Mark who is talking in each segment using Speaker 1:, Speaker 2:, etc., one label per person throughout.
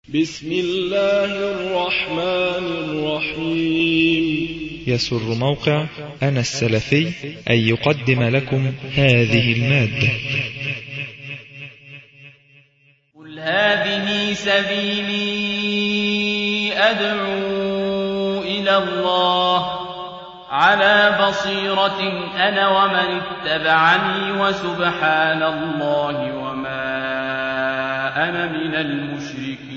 Speaker 1: بسم الله الرحمن الرحيم.
Speaker 2: يسر موقع أنا السلفي أن يقدم لكم هذه المادة.
Speaker 3: قل هذه سبيلي أدعو إلى الله على بصيرة أنا ومن اتبعني وسبحان الله وما أنا من المشركين.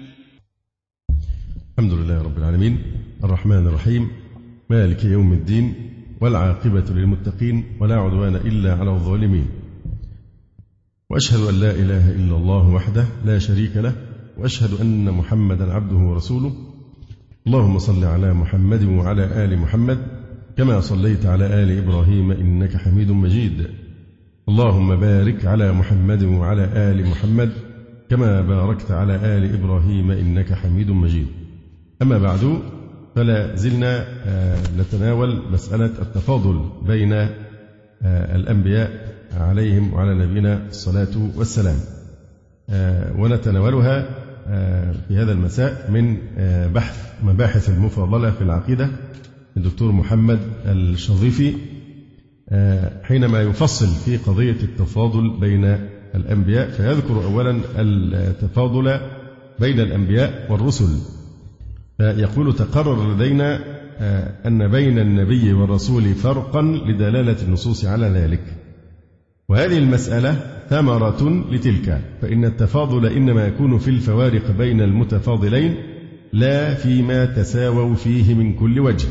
Speaker 4: الحمد لله رب العالمين الرحمن الرحيم مالك يوم الدين والعاقبة للمتقين ولا عدوان إلا على الظالمين، وأشهد أن لا إله إلا الله وحده لا شريك له، وأشهد أن محمدا عبده ورسوله. اللهم صل على محمد وعلى آل محمد كما صليت على آل إبراهيم إنك حميد مجيد. اللهم بارك على محمد وعلى آل محمد كما باركت على آل إبراهيم إنك حميد مجيد. أما بعد، فلا زلنا نتناول مسألة التفاضل بين الأنبياء عليهم وعلى نبينا الصلاة والسلام، ونتناولها في هذا المساء من بحث مباحث المفاضلة في العقيدة الدكتور محمد الشظيفي، حينما يفصل في قضية التفاضل بين الأنبياء، فيذكر أولا التفاضل بين الأنبياء والرسل، فيقول: تقرر لدينا أن بين النبي والرسول فرقا لدلالة النصوص على ذلك، وهذه المسألة ثمرة لتلك، فإن التفاضل إنما يكون في الفوارق بين المتفاضلين لا فيما تساووا فيه من كل وجه.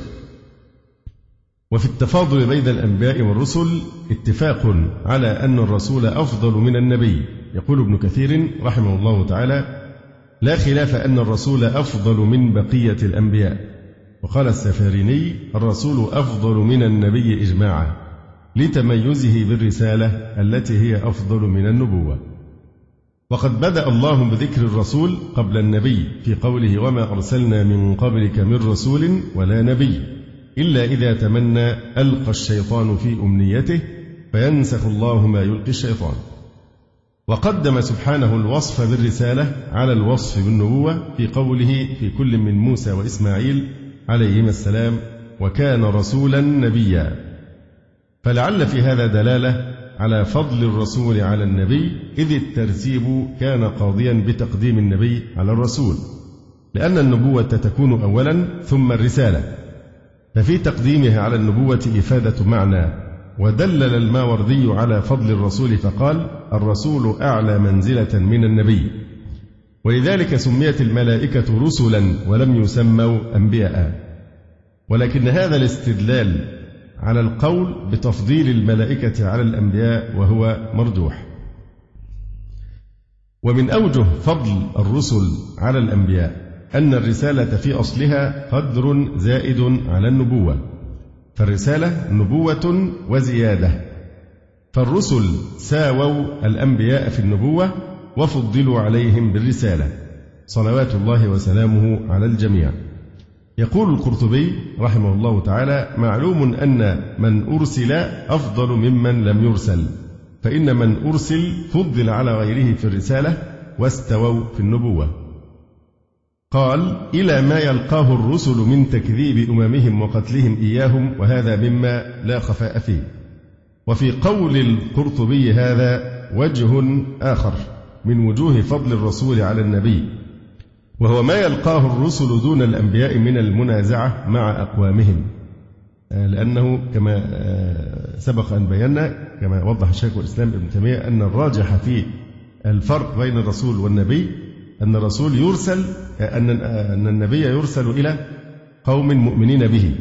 Speaker 4: وفي التفاضل بين الأنبياء والرسل اتفاق على أن الرسول أفضل من النبي. يقول ابن كثير رحمه الله تعالى: لا خلاف أن الرسول أفضل من بقية الأنبياء. وقال السفاريني: الرسول أفضل من النبي إجماعا لتميزه بالرسالة التي هي أفضل من النبوة. وقد بدأ الله بذكر الرسول قبل النبي في قوله: وما أرسلنا من قبلك من رسول ولا نبي إلا إذا تمنى ألقى الشيطان في أمنيته فينسخ الله ما يلقي الشيطان. وقدم سبحانه الوصف بالرسالة على الوصف بالنبوة في قوله في كل من موسى وإسماعيل عليهما السلام: وكان رسولا نبيا. فلعل في هذا دلالة على فضل الرسول على النبي، إذ الترتيب كان قاضيا بتقديم النبي على الرسول، لأن النبوة تكون أولا ثم الرسالة، ففي تقديمها على النبوة إفادة معنى. ودلل الماوردي على فضل الرسول فقال: الرسول أعلى منزلة من النبي، ولذلك سميت الملائكة رسلا ولم يسموا أنبياء. ولكن هذا الاستدلال على القول بتفضيل الملائكة على الأنبياء وهو مرجوح. ومن أوجه فضل الرسل على الأنبياء أن الرسالة في أصلها قدر زائد على النبوة، فالرسالة نبوة وزيادة، فالرسل ساووا الأنبياء في النبوة وفضلوا عليهم بالرسالة صلوات الله وسلامه على الجميع. يقول القرطبي رحمه الله تعالى: معلوم أن من أرسل أفضل ممن لم يرسل، فإن من أرسل فضل على غيره في الرسالة واستووا في النبوة. قال: إلى ما يلقاه الرسل من تكذيب أممهم وقتلهم إياهم، وهذا مما لا خفاء فيه. وفي قول القرطبي هذا وجه آخر من وجوه فضل الرسول على النبي، وهو ما يلقاه الرسل دون الأنبياء من المنازعة مع أقوامهم، لأنه كما سبق أن بينا كما وضح شيخ الإسلام ابن تيمية أن الراجح في الفرق بين الرسول والنبي أن الرسول يرسل أن النبي يرسل إلى قوم مؤمنين به،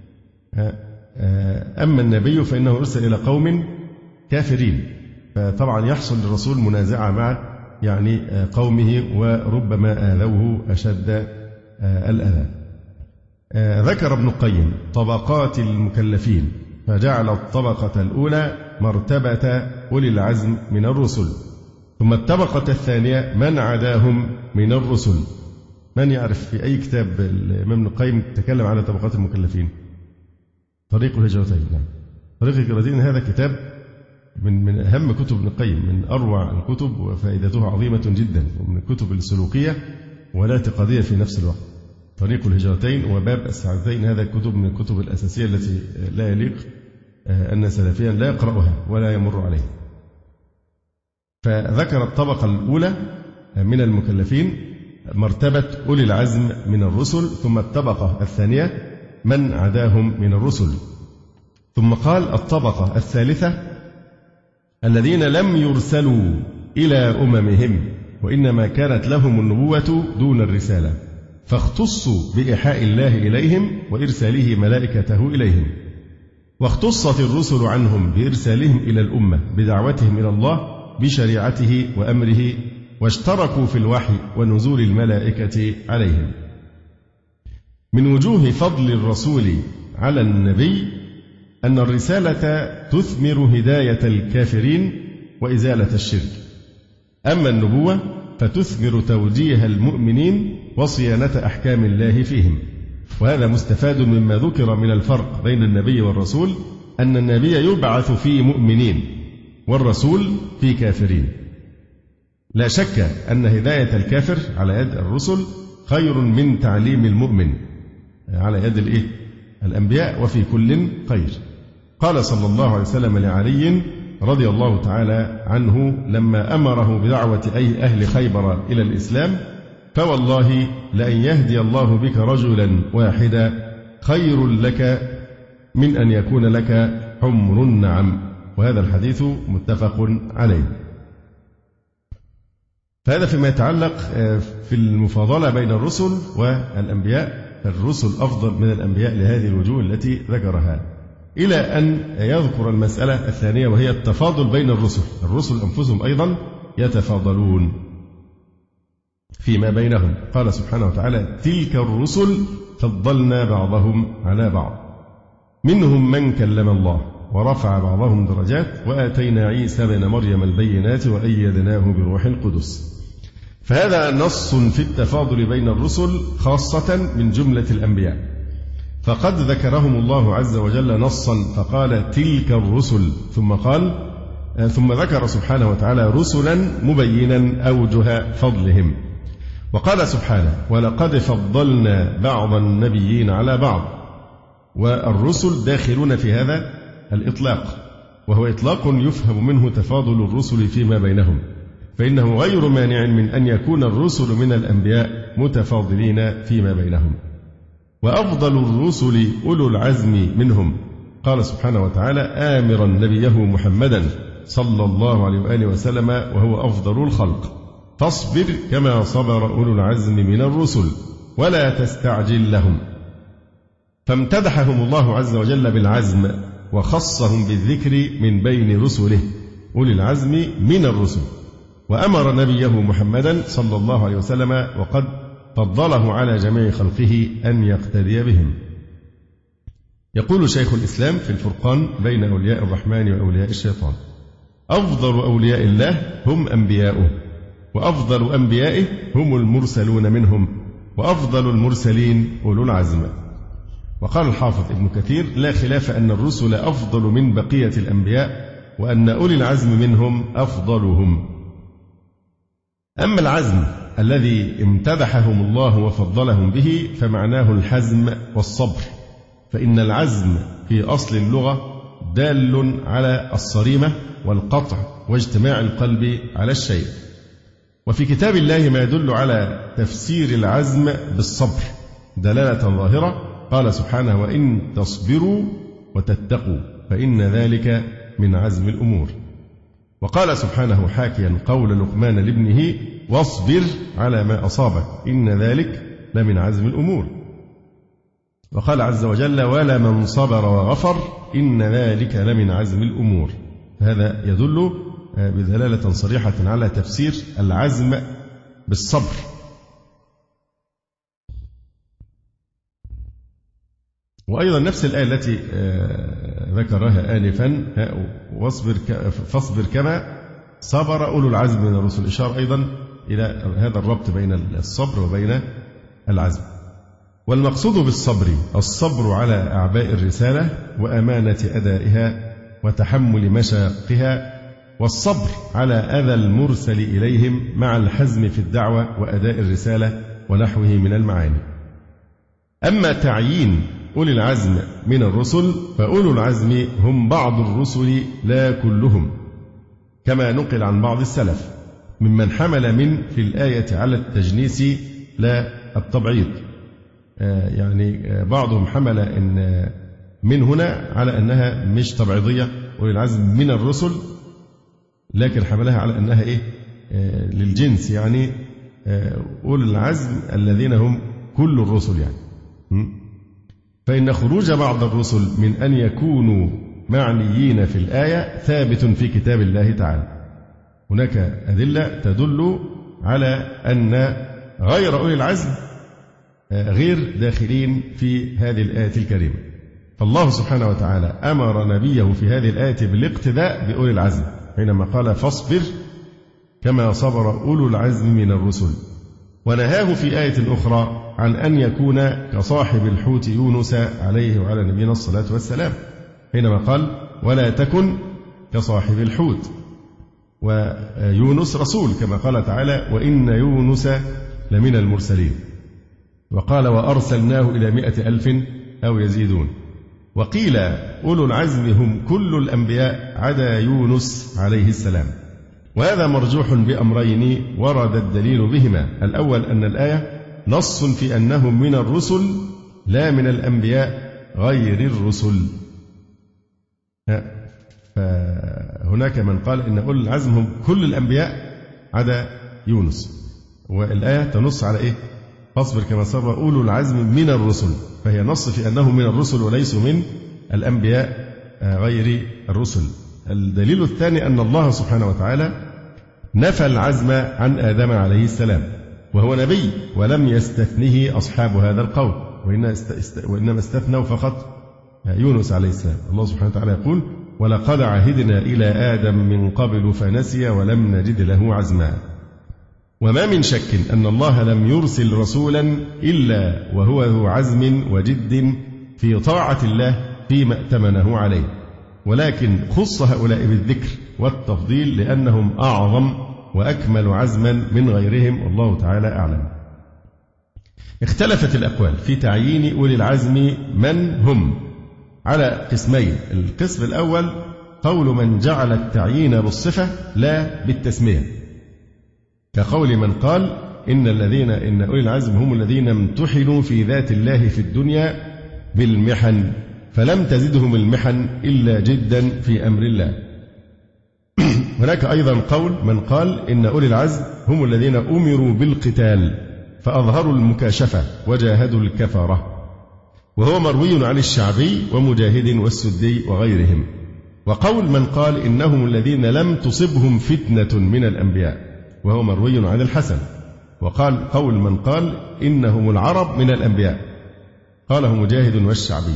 Speaker 4: أما النبي فإنه يرسل إلى قوم كافرين، فطبعا يحصل للرسول منازعة مع قومه، وربما آذوه أشد الأذى. ذكر ابن القيم طبقات المكلفين، فجعل الطبقة الأولى مرتبة أولي العزم من الرسل، ثم الطبقة الثانية من عداهم من الرسل. من يعرف في أي كتاب الإمام ابن القيم تكلم عن طبقات المكلفين؟ طريق الهجرتين. طريق الهجرتين هذا كتاب من أهم كتب ابن القيم، من أروع الكتب وفائدتها عظيمة جدا، ومن الكتب السلوكية ولا اعتقادية في نفس الوقت. طريق الهجرتين وباب السعادتين هذا كتب من الكتب الأساسية التي لا يليق أن سلفيا لا يقرأها ولا يمر عليها. فذكر الطبقة الأولى من المكلفين مرتبة أولي العزم من الرسل، ثم الطبقة الثانية من عداهم من الرسل، ثم قال الطبقة الثالثة الذين لم يرسلوا إلى أممهم وإنما كانت لهم النبوة دون الرسالة، فاختصوا بإيحاء الله إليهم وإرساله ملائكته إليهم، واختصت الرسل عنهم بإرسالهم إلى الأمة بدعوتهم إلى الله بشريعته وأمره، واشتركوا في الوحي ونزول الملائكة عليهم. من وجوه فضل الرسول على النبي أن الرسالة تثمر هداية الكافرين وإزالة الشرك، أما النبوة فتثمر توجيه المؤمنين وصيانة أحكام الله فيهم. وهذا مستفاد مما ذكر من الفرق بين النبي والرسول، أن النبي يبعث في مؤمنين والرسول في كافرين. لا شك أن هداية الكافر على يد الرسل خير من تعليم المؤمن على يد الأنبياء، وفي كل خير. قال صلى الله عليه وسلم لعلي رضي الله تعالى عنه لما أمره بدعوة أهل خيبر إلى الإسلام: فوالله لأن يهدي الله بك رجلا واحدا خير لك من أن يكون لك حمر النعم. وهذا الحديث متفق عليه. فهذا فيما يتعلق في المفاضلة بين الرسل والأنبياء، فالرسل أفضل من الأنبياء لهذه الوجوه التي ذكرها، إلى أن يذكر المسألة الثانية وهي التفاضل بين الرسل. الرسل أنفسهم أيضا يتفاضلون فيما بينهم. قال سبحانه وتعالى: تلك الرسل فضلنا بعضهم على بعض، منهم من كلم الله ورفع بعضهم درجات وآتينا عيسى ابن مريم البينات وأيدناه بروح القدس. فهذا نص في التفاضل بين الرسل خاصة من جملة الأنبياء، فقد ذكرهم الله عز وجل نصا فقال تلك الرسل، ثم ذكر سبحانه وتعالى رسلا مبينا أوجه فضلهم. وقال سبحانه: ولقد فضلنا بعض النبيين على بعض. والرسل داخلون في هذا الإطلاق، وهو إطلاق يفهم منه تفاضل الرسل فيما بينهم، فإنه غير مانع من أن يكون الرسل من الأنبياء متفاضلين فيما بينهم. وأفضل الرسل أولو العزم منهم. قال سبحانه وتعالى آمرا نبيه محمدا صلى الله عليه وآله وسلم وهو أفضل الخلق: فاصبر كما صبر أولو العزم من الرسل ولا تستعجل لهم. فامتدحهم الله عز وجل بالعزم وخصهم بالذكر من بين رسله أولي العزم من الرسل، وأمر نبيه محمدا صلى الله عليه وسلم وقد فضله على جميع خلقه أن يقتدي بهم. يقول شيخ الإسلام في الفرقان بين أولياء الرحمن وأولياء الشيطان: أفضل أولياء الله هم أنبياؤه، وأفضل أنبيائه هم المرسلون منهم، وأفضل المرسلين أولو العزم. وقال الحافظ ابن كثير: لا خلاف أن الرسل أفضل من بقية الأنبياء، وأن أولي العزم منهم أفضلهم. أما العزم الذي امتدحهم الله وفضلهم به فمعناه الحزم والصبر، فإن العزم في أصل اللغة دال على الصريمة والقطع واجتماع القلب على الشيء. وفي كتاب الله ما يدل على تفسير العزم بالصبر دلالة ظاهرة. قال سبحانه: وإن تصبروا وتتقوا فإن ذلك من عزم الأمور. وقال سبحانه حاكيا قول لقمان لابنه: واصبر على ما أصابك إن ذلك لمن عزم الأمور. وقال عز وجل: ولا من صبر وغفر إن ذلك لمن عزم الأمور. هذا يدل بدلالة صريحة على تفسير العزم بالصبر. وأيضا نفس الآية التي ذكرها آنفا: فاصبر كما صبر أولو العزم من الرسل، إشارة أيضا إلى هذا الربط بين الصبر وبين العزم. والمقصود بالصبر الصبر على أعباء الرسالة وأمانة أدائها وتحمل مشاقها، والصبر على أذى المرسل إليهم مع الحزم في الدعوة وأداء الرسالة ونحوه من المعاني. أما تعيين أولي العزم من الرسل فأولو العزم هم بعض الرسل لا كلهم، كما نقل عن بعض السلف ممن حمل من في الآية على التجنيس لا التبعيض، يعني بعضهم حمل إن من هنا على أنها مش تبعيضية أولي العزم من الرسل، لكن حملها على أنها للجنس، يعني أولي العزم الذين هم كل الرسل يعني. فإن خروج بعض الرسل من أن يكونوا معنيين في الآية ثابت في كتاب الله تعالى. هناك أدلة تدل على أن غير أولي العزم غير داخلين في هذه الآية الكريمة. فالله سبحانه وتعالى أمر نبيه في هذه الآية بالاقتداء بأولي العزم حينما قال فاصبر كما صبر أولو العزم من الرسل، ونهاه في آية أخرى عن أن يكون كصاحب الحوت يونس عليه وعلى نبينا الصلاة والسلام حينما قال ولا تكن كصاحب الحوت، ويونس رسول كما قال تعالى وإن يونس لمن المرسلين، وقال وأرسلناه إلى 100,000 أو يزيدون. وقيل أولو العزم هم كل الأنبياء عدا يونس عليه السلام، وهذا مرجوح بأمرين ورد الدليل بهما. الأول أن الآية نص في أنهم من الرسل لا من الأنبياء غير الرسل، فهناك من قال إن أولو العزم هم كل الأنبياء عدا يونس، والآية تنص على فاصبر كما صبر أولو العزم من الرسل، فهي نص في أنهم من الرسل وليسوا من الأنبياء غير الرسل. الدليل الثاني أن الله سبحانه وتعالى نفى العزم عن آدم عليه السلام وهو نبي، ولم يستثنه أصحاب هذا القول، وإنما استثنوا فقط يونس عليه السلام. الله سبحانه وتعالى يقول ولقد عهدنا إلى آدم من قبل فنسي ولم نجد له عزما. وما من شك أن الله لم يرسل رسولا إلا وهو ذو عزم وجد في طاعة الله فيما ائتمنه عليه، ولكن خص هؤلاء بالذكر والتفضيل لأنهم أعظم وأكمل عزما من غيرهم، والله تعالى أعلم. اختلفت الأقوال في تعيين أولي العزم من هم على قسمين. القسم الأول قول من جعل التعيين بالصفة لا بالتسمية، كقول من قال إن أولي العزم هم الذين امتحنوا في ذات الله في الدنيا بالمحن فلم تزدهم المحن إلا جدا في أمر الله. هناك أيضا قول من قال إن أولي العزم هم الذين أمروا بالقتال فأظهروا المكاشفة وجاهدوا الكفرة، وهو مروي عن الشعبي ومجاهد والسدي وغيرهم. وقول من قال إنهم الذين لم تصبهم فتنة من الأنبياء، وهو مروي عن الحسن. وقال قول من قال إنهم العرب من الأنبياء، قاله مجاهد والشعبي.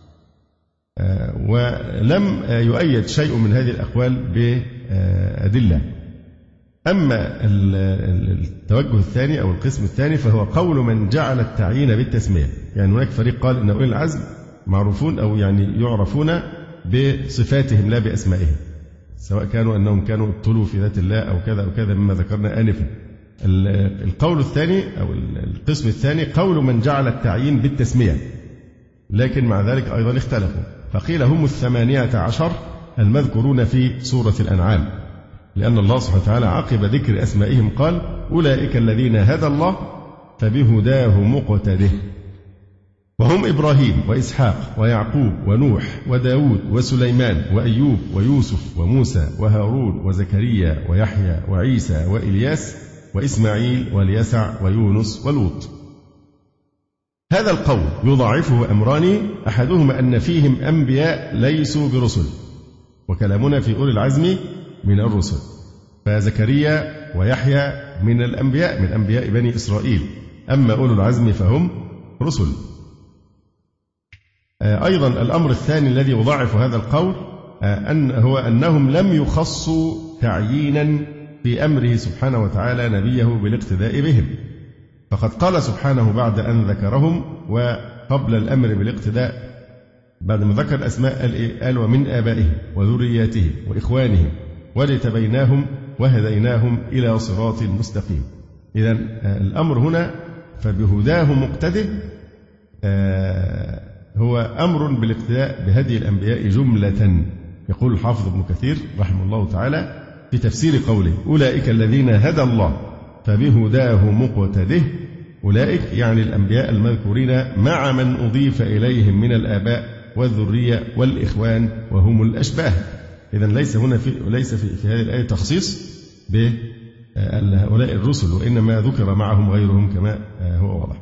Speaker 4: ولم يؤيد شيء من هذه الأقوال بأدلة. أما التوجه الثاني أو القسم الثاني فهو قول من جعل التعيين بالتسمية، يعني هناك فريق قال إن أولي العزم معروفون أو يعني يعرفون بصفاتهم لا بأسمائهم، سواء كانوا أنهم كانوا ابتلوا في ذات الله أو كذا أو كذا مما ذكرنا آنفا. القول الثاني أو القسم الثاني قول من جعل التعيين بالتسمية، لكن مع ذلك أيضا اختلفوا، فقيل هم 18 المذكورون في سورة الأنعام، لأن الله سبحانه وتعالى عقب ذكر أسمائهم قال أولئك الذين هدى الله فبهداه مقتده، وهم إبراهيم وإسحاق ويعقوب ونوح وداود وسليمان وأيوب ويوسف وموسى وهارون وزكريا ويحيى وعيسى وإلياس وإسماعيل واليسع ويونس ولوط. هذا القول يضاعفه أمران، أحدهما أن فيهم أنبياء ليسوا برسل، وكلامنا في أولي العزم من الرسل، فزكريا ويحيى من الأنبياء من أنبياء بني إسرائيل، أما أولو العزم فهم رسل. أيضا الأمر الثاني الذي يضاعف هذا القول هو أنهم لم يخصوا تعيينا في أمره سبحانه وتعالى نبيه بالاقتداء بهم، فقد قال سبحانه بعد أن ذكرهم وقبل الأمر بالاقتداء بعد ما ذكر أسماء قال ومن آبائهم وذرياتهم وإخوانهم واجتبيناهم وهديناهم إلى صراط مستقيم. إذن الأمر هنا فبهداه مقتده هو أمر بالاقتداء بهدي الأنبياء جملة. يقول الحافظ ابن كثير رحمه الله تعالى في تفسير قوله أولئك الذين هدى الله فبهداه مقتده، أولئك يعني الأنبياء المذكورين مع من أضيف إليهم من الآباء والذرية والإخوان وهم الأشباه. إذن ليس في هذه الآية تخصيص بهؤلاء الرسل، وإنما ذكر معهم غيرهم كما هو واضح.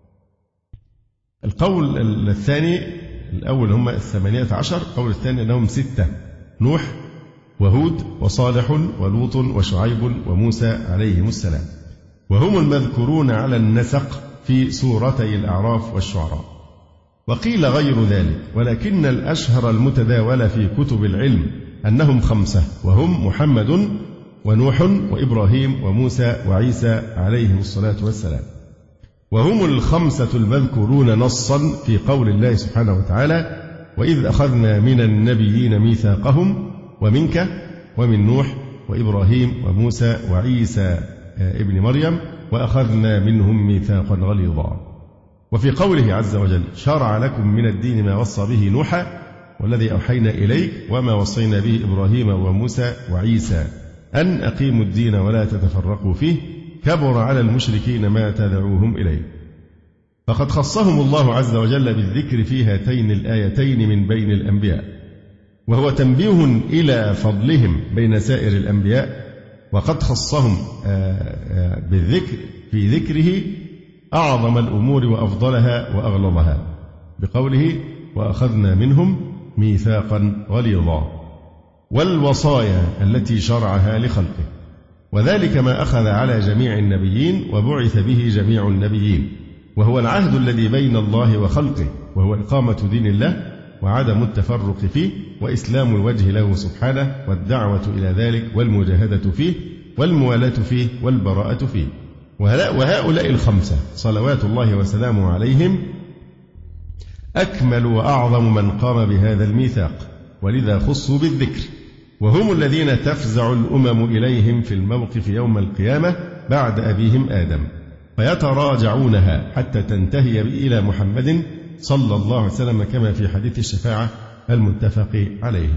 Speaker 4: القول الثاني، الأول هم 18، القول الثاني أنهم 6: نوح وهود وصالح ولوط وشعيب وموسى عليهم السلام، وهم المذكورون على النسق في سورتي الأعراف والشعراء. وقيل غير ذلك، ولكن الأشهر المتداول في كتب العلم أنهم 5، وهم محمد ونوح وإبراهيم وموسى وعيسى عليهم الصلاة والسلام، وهم 5 المذكورون نصا في قول الله سبحانه وتعالى وإذ أخذنا من النبيين ميثاقهم ومنك ومن نوح وإبراهيم وموسى وعيسى ابن مريم وأخذنا منهم ميثاقا غليظا. وفي قوله عز وجل شرع لكم من الدين ما وصى به نوحا والذي أوحينا إليك وما وصينا به إبراهيم وموسى وعيسى أن أقيموا الدين ولا تتفرقوا فيه كبر على المشركين ما تدعوهم إليه. فقد خصهم الله عز وجل بالذكر في هاتين الآيتين من بين الأنبياء، وهو تنبيه إلى فضلهم بين سائر الأنبياء، وقد خصهم بالذكر في ذكره أعظم الأمور وأفضلها وأغلظها بقوله وأخذنا منهم ميثاقا غليظا، والوصايا التي شرعها لخلقه، وذلك ما أخذ على جميع النبيين وبعث به جميع النبيين، وهو العهد الذي بين الله وخلقه، وهو إقامة دين الله وعدم التفرق فيه وإسلام الوجه له سبحانه والدعوة إلى ذلك والمجاهدة فيه والموالاة فيه والبراءة فيه. وهؤلاء 5 صلوات الله وسلامه عليهم أكمل وأعظم من قام بهذا الميثاق، ولذا خصوا بالذكر، وهم الذين تفزع الأمم إليهم في الموقف يوم القيامة بعد أبيهم آدم، فيتراجعونها حتى تنتهي إلى محمد صلى الله عليه وسلم كما في حديث الشفاعة المتفق عليه.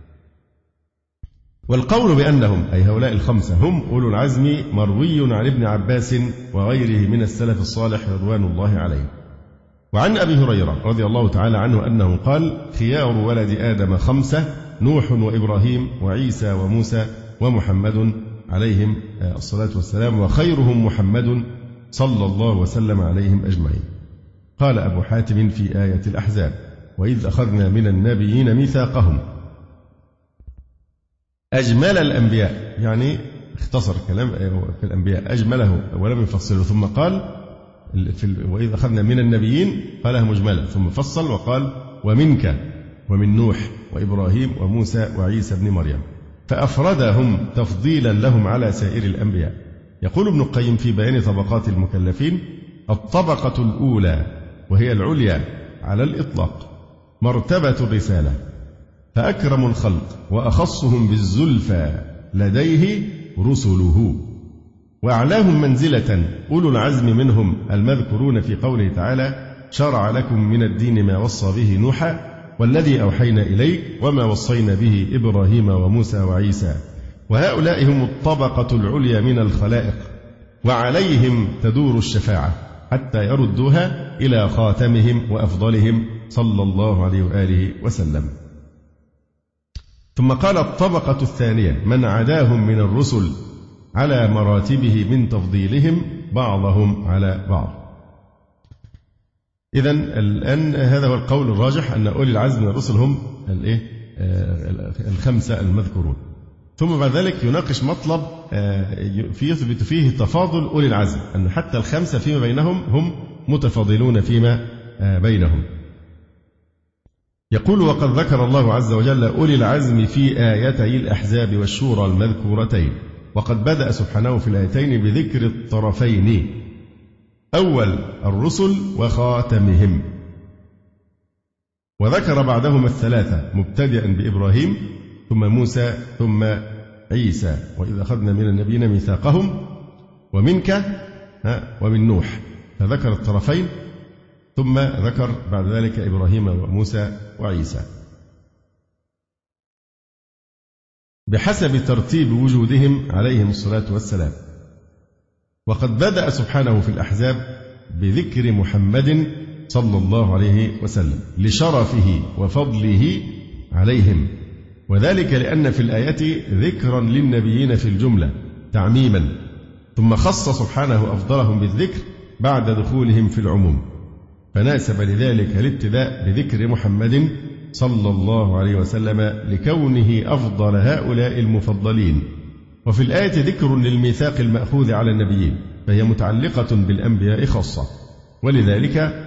Speaker 4: والقول بأنهم أي هؤلاء 5 هم أولو العزم مروي عن ابن عباس وغيره من السلف الصالح رضوان الله عليه. وعن أبي هريرة رضي الله تعالى عنه أنه قال خيار ولد آدم 5: نوح وإبراهيم وعيسى وموسى ومحمد عليهم الصلاة والسلام، وخيرهم محمد صلى الله وسلم عليهم أجمعين. قال أبو حاتم في آية الأحزاب وإذ أخذنا من النبيين ميثاقهم، أجمل الأنبياء، يعني اختصر كلام في الأنبياء أجمله ولم يفصله، ثم قال وإذ أخذنا من النبيين قالها مجملة ثم فصل وقال ومنك ومن نوح وإبراهيم وموسى وعيسى ابن مريم، فأفردهم تفضيلا لهم على سائر الأنبياء. يقول ابن القيم في بيان طبقات المكلفين الطبقة الأولى وهي العليا على الإطلاق مرتبة الرسالة، فأكرم الخلق وأخصهم بالزلفى لديه رسله، وأعلاهم منزلة أولو العزم منهم المذكورون في قوله تعالى شرع لكم من الدين ما وصى به نوحا والذي أوحينا إليك وما وصينا به إبراهيم وموسى وعيسى، وهؤلاء هم الطبقة العليا من الخلائق، وعليهم تدور الشفاعة حتى يردوها إلى خاتمهم وأفضلهم صلى الله عليه وآله وسلم. ثم قال الطبقة الثانية من عداهم من الرسل على مراتبه من تفضيلهم بعضهم على بعض. إذن الآن هذا هو القول الراجح أن أولي العزم من الرسل هم 5 المذكورون. ثم بعد ذلك يناقش مطلب يثبت فيه تفاضل أولي العزم، أن حتى 5 فيما بينهم هم متفاضلون فيما بينهم. يقول وقد ذكر الله عز وجل أولي العزم في آيتي الأحزاب والشورى المذكورتين، وقد بدأ سبحانه في الآيتين بذكر الطرفين، أول الرسل وخاتمهم، وذكر بعدهم 3 مبتدئا بإبراهيم ثم موسى ثم عيسى وإذ أخذنا من النبيين ميثاقهم ومنك ومن نوح فذكر الطرفين، ثم ذكر بعد ذلك إبراهيم وموسى وعيسى بحسب ترتيب وجودهم عليهم الصلاة والسلام. وقد بدأ سبحانه في الأحزاب بذكر محمد صلى الله عليه وسلم لشرفه وفضله عليهم، وذلك لأن في الآية ذكرا للنبيين في الجملة تعميما، ثم خص سبحانه أفضلهم بالذكر بعد دخولهم في العموم، فناسب لذلك الابتداء بذكر محمد صلى الله عليه وسلم لكونه أفضل هؤلاء المفضلين. وفي الآية ذكر للميثاق المأخوذ على النبيين، فهي متعلقة بالأنبياء خاصة، ولذلك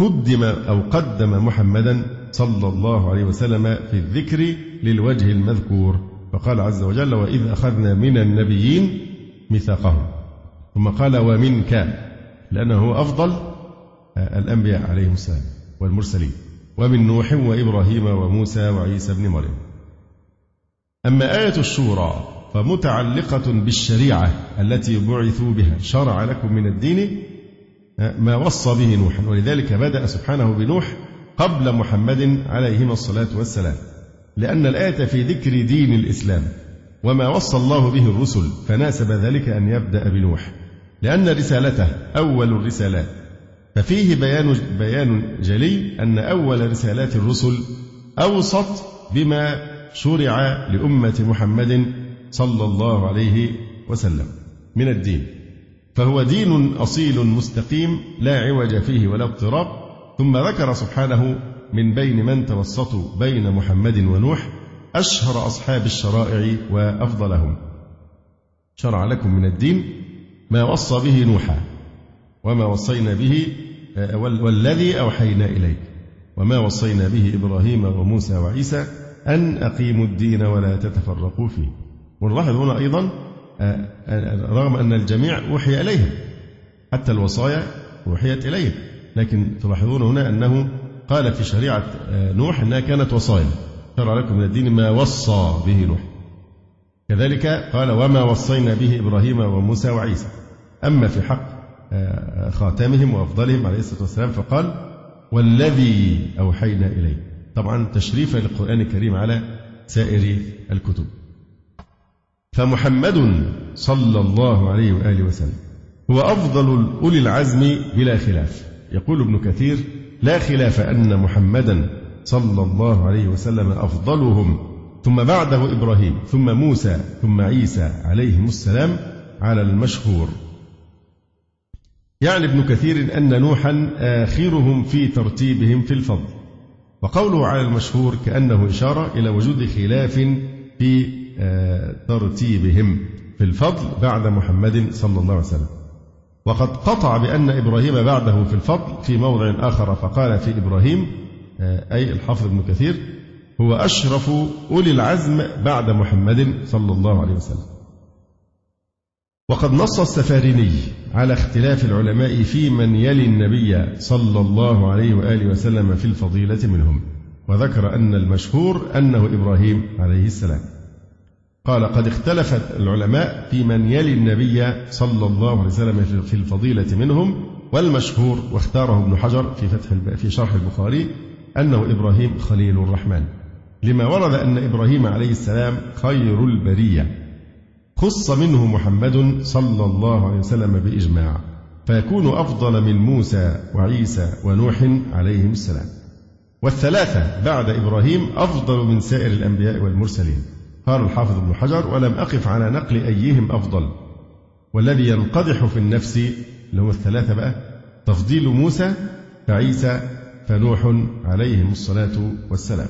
Speaker 4: قدم محمدا صلى الله عليه وسلم في الذكر للوجه المذكور، فقال عز وجل: وإذ أخذنا من النبيين ميثاقهم، ثم قال: ومنك، لأنه أفضل الأنبياء عليهم السلام والمرسلين، ومن نوح وإبراهيم وموسى وعيسى بن مريم. أما آية الشورى فمتعلقة بالشريعة التي بعثوا بها، شرع لكم من الدين ما وصى به نوح، ولذلك بدأ سبحانه بنوح قبل محمد عليهما الصلاة والسلام، لأن الآية في ذكر دين الإسلام وما وصى الله به الرسل، فناسب ذلك أن يبدأ بنوح لأن رسالته أول الرسالات، ففيه بيان جلي أن أول رسالات الرسل أوصت بما شرع لأمة محمد صلى الله عليه وسلم من الدين، فهو دين أصيل مستقيم لا عوج فيه ولا اضطراب. ثم ذكر سبحانه من بين من توسطوا بين محمد ونوح أشهر أصحاب الشرائع وأفضلهم: شرع لكم من الدين ما وصى به نوحا وما وصينا به والذي أوحينا إليك وما وصينا به إبراهيم وموسى وعيسى أن أقيموا الدين ولا تتفرقوا فيه. ونلاحظ هنا أيضا رغم أن الجميع أوحي إليهم، حتى الوصايا أوحيت إليهم، لكن تلاحظون هنا أنه قال في شريعة نوح أنها كانت وصايا: شرع لكم من الدين ما وصى به نوح. كذلك قال: وما وصينا به إبراهيم وموسى وعيسى. أما في حق خاتمهم وأفضلهم عليه الصلاة والسلام فقال: والذي أوحينا إليه، طبعا تشريفا للقرآن الكريم على سائر الكتب. فمحمد صلى الله عليه وآله وسلم هو أفضل أولي العزم بلا خلاف. يقول ابن كثير: لا خلاف أن محمدا صلى الله عليه وسلم أفضلهم، ثم بعده إبراهيم، ثم موسى، ثم عيسى عليهم السلام على المشهور. يعني ابن كثير أن نوحا آخرهم في ترتيبهم في الفضل، وقوله على المشهور كأنه إشارة إلى وجود خلاف في ترتيبهم في الفضل بعد محمد صلى الله عليه وسلم. وقد قطع بأن إبراهيم بعده في الفضل في موضع آخر، فقال في إبراهيم أي الحافظ ابن كثير: هو أشرف أولي العزم بعد محمد صلى الله عليه وسلم. وقد نص السفاريني على اختلاف العلماء في من يلي النبي صلى الله عليه وآله وسلم في الفضيلة منهم، وذكر أن المشهور أنه إبراهيم عليه السلام. قال: قد اختلفت العلماء في من يلي النبي صلى الله عليه وسلم في الفضيلة منهم، والمشهور واختاره ابن حجر في شرح البخاري أنه إبراهيم خليل الرحمن، لما ورد أن إبراهيم عليه السلام خير البرية، خص منه محمد صلى الله عليه وسلم بإجماع، فيكون أفضل من موسى وعيسى ونوح عليهم السلام. والثلاثة بعد إبراهيم أفضل من سائر الأنبياء والمرسلين. قال الحافظ ابن حجر: ولم أقف على نقل أيهم أفضل، والذي ينقدح في النفس اللي هم الثلاثة بقى تفضيل موسى فعيسى فنوح عليهم الصلاة والسلام.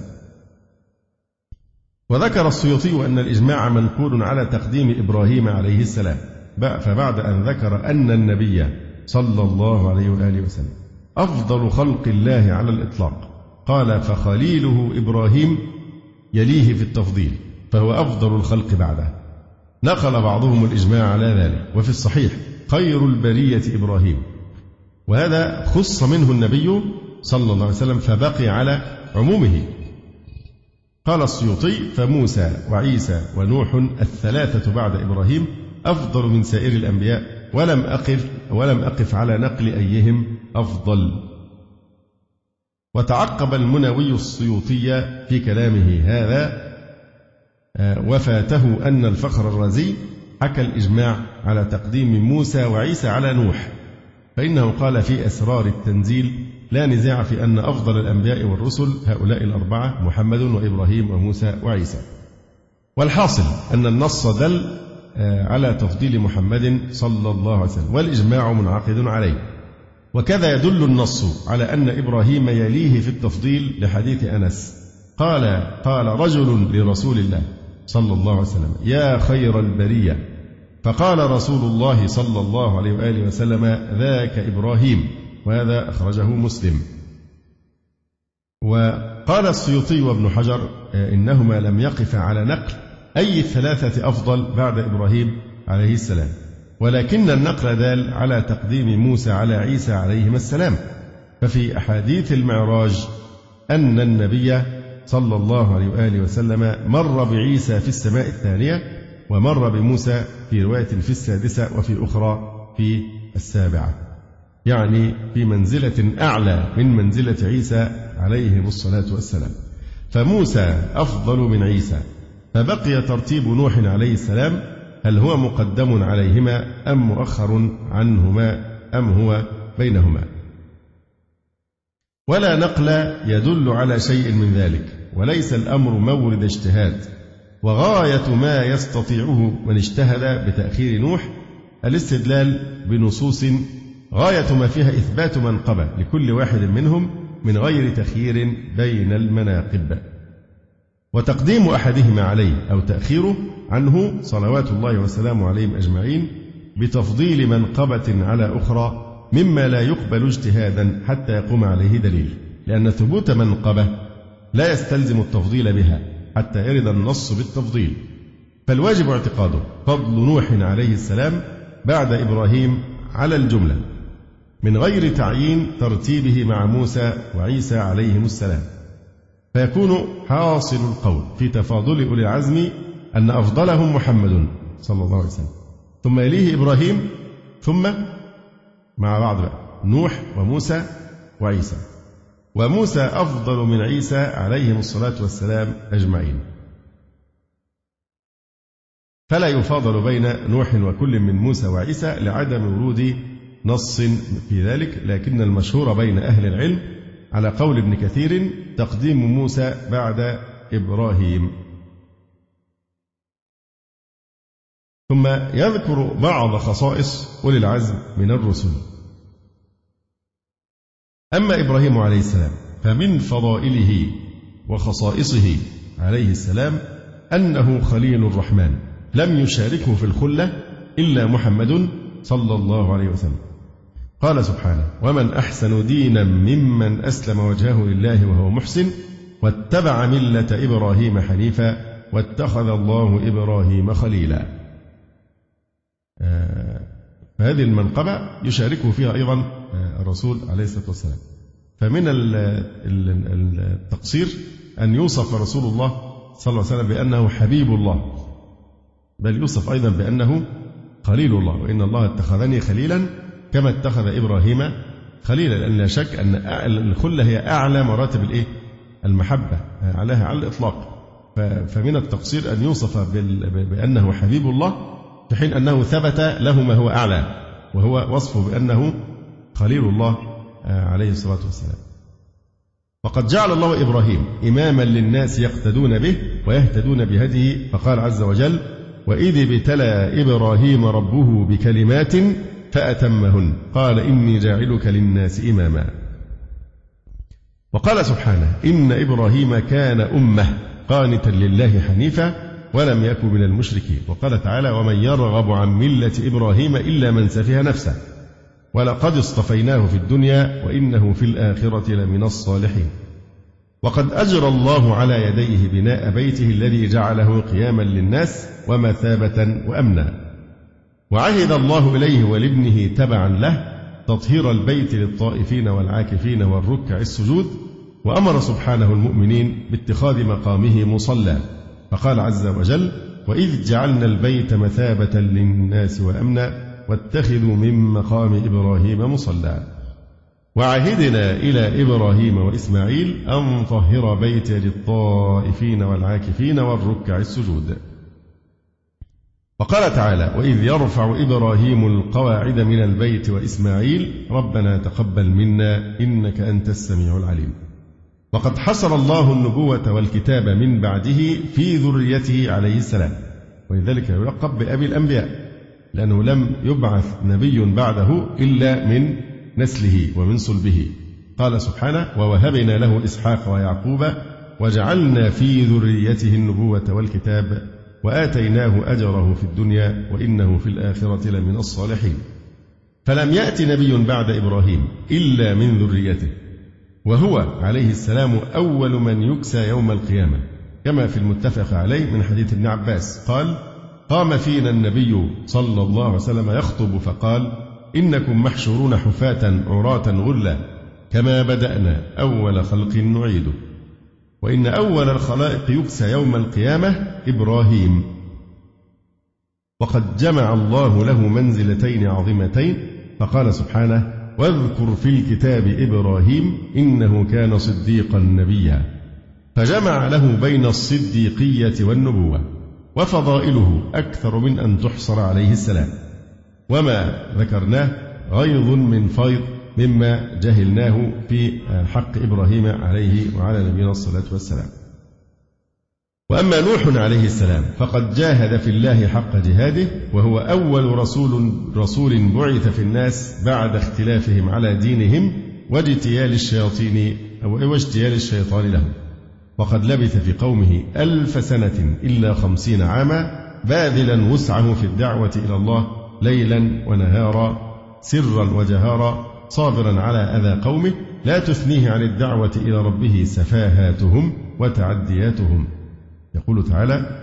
Speaker 4: وذكر السيوطي أن الإجماع منقول على تقديم إبراهيم عليه السلام، فبعد أن ذكر أن النبي صلى الله عليه وآله وسلم أفضل خلق الله على الإطلاق قال: فخليله إبراهيم يليه في التفضيل، فهو أفضل الخلق بعده. نقل بعضهم الإجماع على ذلك. وفي الصحيح: خير البرية إبراهيم، وهذا خص منه النبي صلى الله عليه وسلم فبقي على عمومه. قال السيوطي: فموسى وعيسى ونوح الثلاثة بعد إبراهيم أفضل من سائر الأنبياء ولم أقف على نقل أيهم أفضل. وتعقب المنوي السيوطي في كلامه هذا وفاته أن الفخر الرازي حكى الإجماع على تقديم موسى وعيسى على نوح، فإنه قال في أسرار التنزيل: لا نزاع في أن أفضل الأنبياء والرسل هؤلاء الأربعة محمد وإبراهيم وموسى وعيسى. والحاصل أن النص دل على تفضيل محمد صلى الله عليه وسلم، والإجماع منعقد عليه. وكذا يدل النص على أن إبراهيم يليه في التفضيل لحديث أنس قال رجل لرسول الله صلى الله عليه وسلم: يا خير البرية، فقال رسول الله صلى الله عليه وآله وسلم: ذاك إبراهيم. وهذا أخرجه مسلم. وقال السيوطي وابن حجر إنهما لم يقف على نقل أي الثلاثة أفضل بعد إبراهيم عليه السلام، ولكن النقل دال على تقديم موسى على عيسى عليهما السلام. ففي أحاديث المعراج أن النبي صلى الله عليه وآله وسلم مر بعيسى في السماء الثانية، ومر بموسى في رواية في السادسة، وفي أخرى في السابعة، يعني في منزلة أعلى من منزلة عيسى عليه الصلاة والسلام. فموسى أفضل من عيسى، فبقي ترتيب نوح عليه السلام، هل هو مقدم عليهما أم مؤخر عنهما أم هو بينهما؟ ولا نقل يدل على شيء من ذلك، وليس الأمر مورد اجتهاد. وغاية ما يستطيعه من اجتهد بتأخير نوح الاستدلال بنصوص غاية ما فيها إثبات منقبة لكل واحد منهم من غير تخيير بين المناقب، وتقديم أحدهما عليه أو تأخيره عنه صلوات الله وسلامه عليهم أجمعين بتفضيل منقبة على أخرى مما لا يقبل اجتهادا حتى يقوم عليه دليل، لأن ثبوت منقبة لا يستلزم التفضيل بها حتى يرد النص بالتفضيل. فالواجب اعتقاده فضل نوح عليه السلام بعد إبراهيم على الجملة من غير تعيين ترتيبه مع موسى وعيسى عليهم السلام، فيكون حاصل القول في تفاضل أولي العزم أن أفضلهم محمد صلى الله عليه وسلم، ثم يليه إبراهيم، ثم مع بعض نوح وموسى وعيسى، وموسى أفضل من عيسى عليهم الصلاة والسلام أجمعين. فلا يفاضل بين نوح وكل من موسى وعيسى لعدم ورود نص في ذلك، لكن المشهور بين أهل العلم على قول ابن كثير تقديم موسى بعد إبراهيم. ثم يذكر بعض خصائص أولي العزم من الرسل. أما إبراهيم عليه السلام فمن فضائله وخصائصه عليه السلام أنه خليل الرحمن، لم يشاركه في الخلة إلا محمد صلى الله عليه وسلم. قال سبحانه: ومن أحسن دينا ممن أسلم وجهه لله وهو محسن واتبع ملة إبراهيم حنيفا واتخذ الله إبراهيم خليلا. فهذه المنقبة يشاركه فيها أيضا الرسول عليه الصلاة والسلام. فمن التقصير أن يوصف رسول الله صلى الله عليه وسلم بأنه حبيب الله، بل يوصف أيضا بأنه خليل الله، وإن الله اتخذني خليلا كما اتخذ إبراهيم خليلا، لأن لا شك أن الخلة هي أعلى مراتب المحبة عليها على الإطلاق. فمن التقصير أن يوصف بأنه حبيب الله في حين أنه ثبت له ما هو أعلى، وهو وصفه بأنه خليل الله عليه الصلاة والسلام. وقد جعل الله إبراهيم إماما للناس يقتدون به ويهتدون بهديه، فقال عز وجل: وإذ ابتلى إبراهيم ربه بكلمات فأتمهن قال إني جاعلك للناس إماما. وقال سبحانه: إن إبراهيم كان أمة قانتا لله حنيفا ولم يكن من المشركين. وقال تعالى: ومن يرغب عن ملة إبراهيم إلا من سفه نفسه ولقد اصطفيناه في الدنيا وإنه في الآخرة لمن الصالحين. وقد أجرى الله على يديه بناء بيته الذي جعله قياما للناس ومثابة وأمنا. وعهد الله إليه ولابنه تبعا له تطهير البيت للطائفين والعاكفين والركع السجود، وأمر سبحانه المؤمنين باتخاذ مقامه مصلى، فقال عز وجل: وإذ جعلنا البيت مثابة للناس وأمنا واتخذوا من مقام إبراهيم مصلى وعهدنا إلى إبراهيم وإسماعيل أن طهر بيتي للطائفين والعاكفين والركع السجود. وقال تعالى: وإذ يرفع إبراهيم القواعد من البيت وإسماعيل ربنا تقبل منا إنك أنت السميع العليم. وقد حصر الله النبوة والكتاب من بعده في ذريته عليه السلام، ولذلك يلقب بأبي الأنبياء، لأنه لم يبعث نبي بعده إلا من نسله ومن صلبه. قال سبحانه: ووهبنا له إسحاق ويعقوب وجعلنا في ذريته النبوة والكتاب وآتيناه أجره في الدنيا وإنه في الآخرة لمن الصالحين. فلم يأت نبي بعد إبراهيم إلا من ذريته، وهو عليه السلام أول من يكسى يوم القيامة، كما في المتفق عليه من حديث ابن عباس قال: قام فينا النبي صلى الله عليه وسلم يخطب فقال: إنكم محشورون حفاة عراة غرلا كما بدأنا أول خلق نعيده، وإن أول الخلائق يكسى يوم القيامة إبراهيم. وقد جمع الله له منزلتين عظيمتين، فقال سبحانه: واذكر في الكتاب إبراهيم إنه كان صديقا نبيا، فجمع له بين الصديقية والنبوة، وفضائله أكثر من أن تحصر عليه السلام، وما ذكرناه غيظ من فيض مما جهلناه في حق إبراهيم عليه وعلى نبينا الصلاة والسلام. وأما نوح عليه السلام فقد جاهد في الله حق جهاده، وهو أول رسول بعث في الناس بعد اختلافهم على دينهم واجتيال الشيطان لهم. وقد لبث في قومه 1000 سنة إلا 50 عاما، باذلا وسعه في الدعوة إلى الله ليلا ونهارا سرا وجهارا، صابرا على أذى قومه، لا تثنيه عن الدعوة إلى ربه سفاهاتهم وتعدياتهم. يقول تعالى: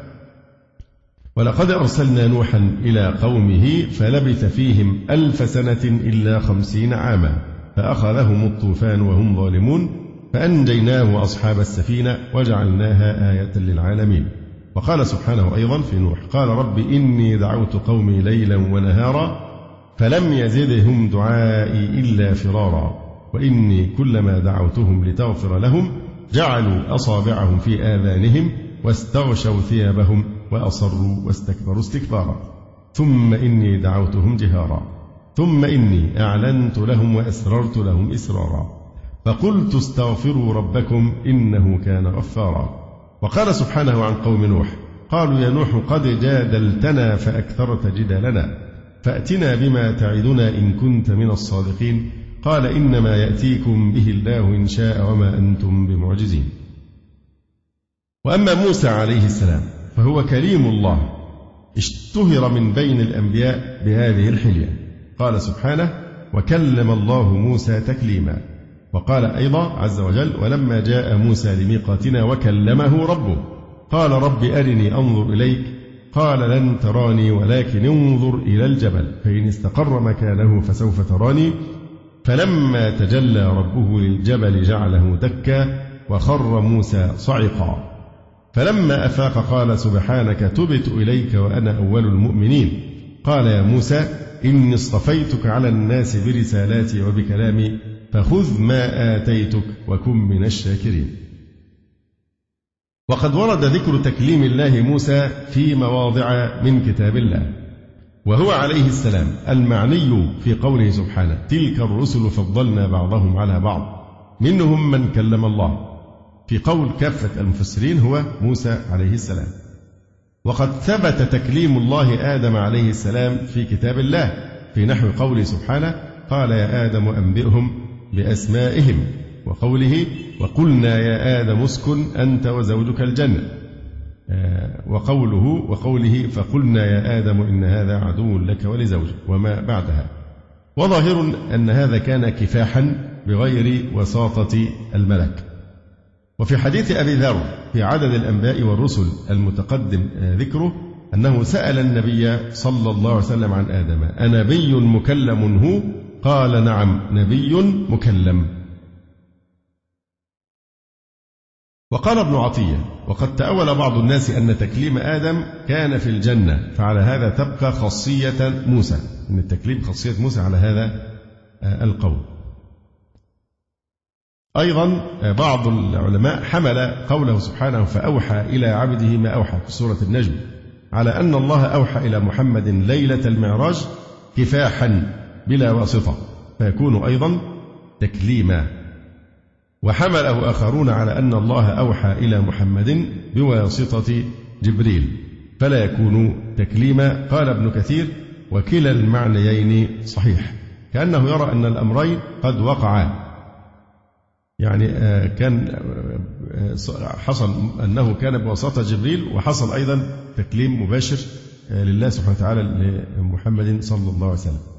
Speaker 4: ولقد أرسلنا نوحا إلى قومه فلبث فيهم 1000 سنة إلا 50 عاما فأخذهم الطوفان وهم ظالمون فأنجيناه وأصحاب السفينة وجعلناها آية للعالمين. وقال سبحانه أيضا في نوح: قال رب إني دعوت قومي ليلا ونهارا فلم يزدهم دعائي إلا فرارا، وإني كلما دعوتهم لتغفر لهم جعلوا أصابعهم في آذانهم واستغشوا ثيابهم وأصروا واستكبروا استكبارا، ثم إني دعوتهم جهارا، ثم إني أعلنت لهم وأسررت لهم إسرارا، فقلت استغفروا ربكم إنه كان غفارا. وقال سبحانه عن قوم نوح: قالوا يا نوح قد جادلتنا فأكثرت جدالنا، فأتنا بما تعدنا إن كنت من الصادقين، قال إنما يأتيكم به الله إن شاء وما أنتم بمعجزين. وأما موسى عليه السلام فهو كليم الله، اشتهر من بين الأنبياء بهذه الحلية. قال سبحانه: وكلم الله موسى تكليما. وقال أيضا عز وجل: ولما جاء موسى لميقاتنا وكلمه ربه قال رب أرني أنظر إليك قال لن تراني ولكن انظر إلى الجبل فإن استقر مكانه فسوف تراني، فلما تجلى ربه للجبل جعله دكا وخر موسى صعقا، فلما أفاق قال سبحانك تبت إليك وأنا أول المؤمنين. قال يا موسى إني اصطفيتك على الناس برسالاتي وبكلامي فخذ ما آتيتك وكن من الشاكرين. وقد ورد ذكر تكليم الله موسى في مواضع من كتاب الله، وهو عليه السلام المعني في قوله سبحانه: تلك الرسل فضلنا بعضهم على بعض منهم من كلم الله، في قول كافة المفسرين هو موسى عليه السلام. وقد ثبت تكليم الله آدم عليه السلام في كتاب الله في نحو قوله سبحانه: قال يا آدم أنبئهم بأسمائهم، وقوله: وقلنا يا آدم اسكن أنت وزوجك الجنة، وقوله فقلنا يا آدم إن هذا عدو لك ولزوجك، وما بعدها. وظاهر أن هذا كان كفاحا بغير وساطة الملك. وفي حديث أبي ذر في عدد الأنبياء والرسل المتقدم ذكره أنه سأل النبي صلى الله عليه وسلم عن آدم: أنبي مكلم هو؟ قال نعم نبي مكلم. وقال ابن عطية: وقد تأول بعض الناس أن تكليم آدم كان في الجنة، فعلى هذا تبقى خاصية موسى، أن التكليم خاصية موسى على هذا القول. أيضا بعض العلماء حمل قوله سبحانه فأوحى إلى عبده ما أوحى في سورة النجم على أن الله أوحى إلى محمد ليلة المعراج كفاحا بلا واسطة، فيكون أيضا تكليما. وحمله آخرون على أن الله أوحى إلى محمد بواسطة جبريل فلا يكون تكليما. قال ابن كثير: وكلا المعنيين صحيح، كأنه يرى أن الأمرين قد وقعا، يعني كان حصل أنه كان بواسطة جبريل، وحصل أيضا تكليم مباشر لله سبحانه وتعالى لمحمد صلى الله عليه وسلم.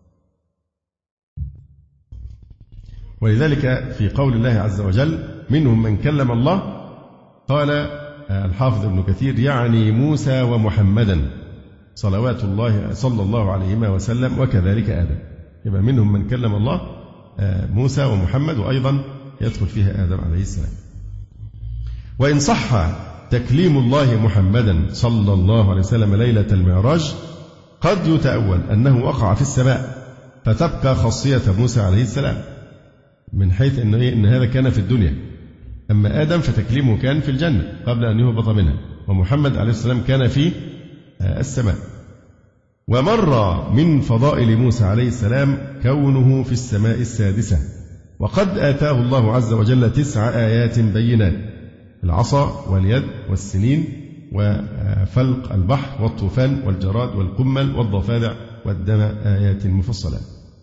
Speaker 4: ولذلك في قول الله عز وجل: منهم من كلم الله، قال الحافظ ابن كثير: يعني موسى ومحمدا صلوات الله صلى الله عليهما وسلم، وكذلك آدم. يبقى منهم من كلم الله موسى ومحمد، وأيضا يدخل فيها آدم عليه السلام. وإن صح تكليم الله محمدا صلى الله عليه وسلم ليلة المعراج قد يتأول أنه وقع في السماء، فتبقى خاصية موسى عليه السلام من حيث أن هذا كان في الدنيا، أما آدم فتكليمه كان في الجنة قبل أن يهبط منها، ومحمد عليه السلام كان في السماء. ومر من فضائل موسى عليه السلام كونه في السماء السادسة، وقد آتاه الله عز وجل 9 آيات بينات: العصا واليد والسنين وفلق البحر والطوفان والجراد والقمل والضفادع والدم، آيات مفصلات.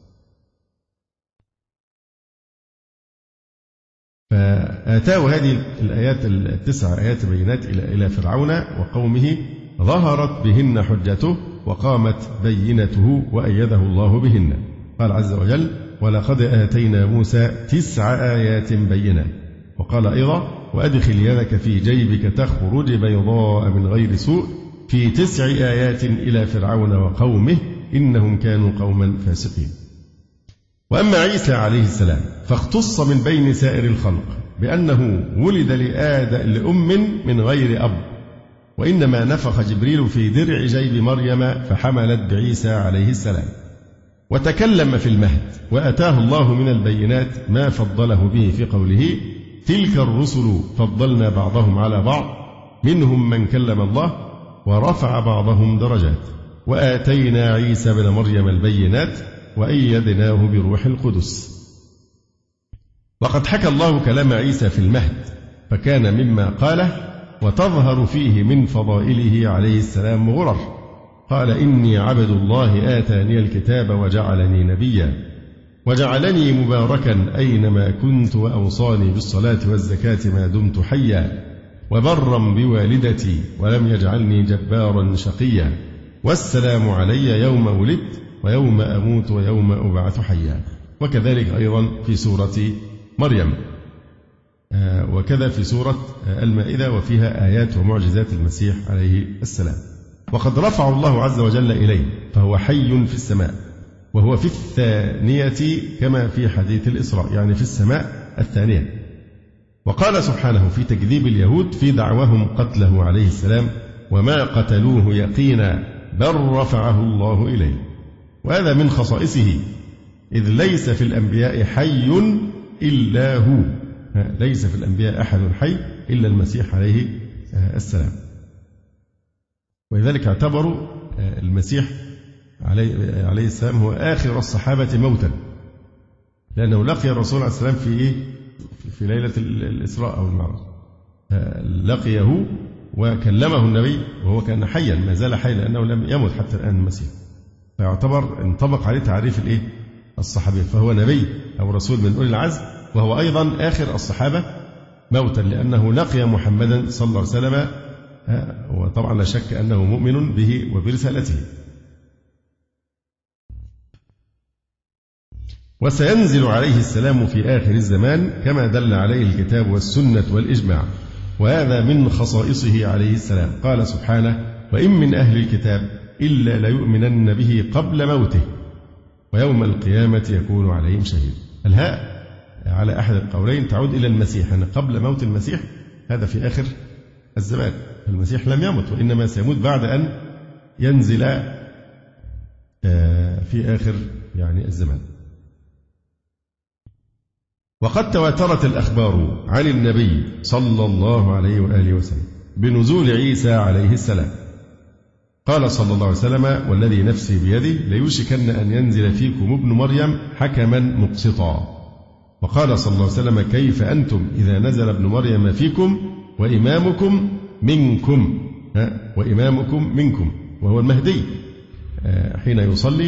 Speaker 4: فآتاه هذه الآيات 9 آيات بينات إلى فرعون وقومه، ظهرت بهن حجته وقامت بينته وأيده الله بهن. قال عز وجل: ولقد آتينا موسى 9 آيات بينات. وقال أيضا: وأدخل يدك في جيبك تخرج بيضاء من غير سوء في 9 آيات إلى فرعون وقومه إنهم كانوا قوما فاسقين. وأما عيسى عليه السلام فاختص من بين سائر الخلق بأنه ولد لأم من غير أب، وإنما نفخ جبريل في درع جيب مريم فحملت بعيسى عليه السلام، وتكلم في المهد، وأتاه الله من البينات ما فضله به في قوله: تلك الرسل فضلنا بعضهم على بعض منهم من كلم الله ورفع بعضهم درجات، وآتينا عيسى بن مريم البينات وأيدناه بروح القدس. وقد حكى الله كلام عيسى في المهد فكان مما قاله، وتظهر فيه من فضائله عليه السلام غرر. قال: إني عبد الله آتاني الكتاب وجعلني نبيا وجعلني مباركا أينما كنت وأوصاني بالصلاة والزكاة ما دمت حيا وبرا بوالدتي ولم يجعلني جبارا شقيا والسلام علي يوم ولدت ويوم أموت ويوم أبعث حيا. وكذلك أيضا في سورة مريم، وكذا في سورة المائدة، وفيها آيات ومعجزات المسيح عليه السلام. وقد رفع الله عز وجل إليه فهو حي في السماء، وهو في الثانية كما في حديث الإسراء، يعني في السماء الثانية. وقال سبحانه في تكذيب اليهود في دعواهم قتله عليه السلام: وما قتلوه يقينا بل رفعه الله إليه. وهذا من خصائصه، إذ ليس في الأنبياء حي إلا هو، ليس في الأنبياء أحد حي إلا المسيح عليه السلام. ولذلك اعتبروا المسيح عليه السلام هو آخر الصحابة موتا، لأنه لقي الرسول عليه السلام في ليلة الإسراء أو المعراج، لقيه وكلمه النبي وهو كان حيا، ما زال حيا لأنه لم يمت حتى الآن المسيح، فيعتبر انطبق عليه تعريف الصحابي، فهو نبي أو رسول من أولي العزم، وهو أيضا آخر الصحابة موتا لأنه لقي محمدا صلى الله عليه وسلم، وطبعا لا شك أنه مؤمن به وبرسالته. وسينزل عليه السلام في آخر الزمان كما دل عليه الكتاب والسنة والإجماع، وهذا من خصائصه عليه السلام. قال سبحانه: وإن من أهل الكتاب إلا ليؤمنن به قبل موته ويوم القيامة يكون عليهم شهيد. الهاء على أحد القولين تعود إلى المسيح، أن قبل موت المسيح هذا في آخر الزمان. المسيح لم يمت، وإنما سيموت بعد أن ينزل في آخر الزمان. وقد تواترت الأخبار عن النبي صلى الله عليه وآله وسلم بنزول عيسى عليه السلام. قال صلى الله عليه وسلم: والذي نفسي بيده ليوشكن أن ينزل فيكم ابن مريم حكما مقسطا. وقال صلى الله عليه وسلم: كيف أنتم إذا نزل ابن مريم فيكم وإمامكم منكم، وإمامكم منكم، وهو المهدي. حين يصلي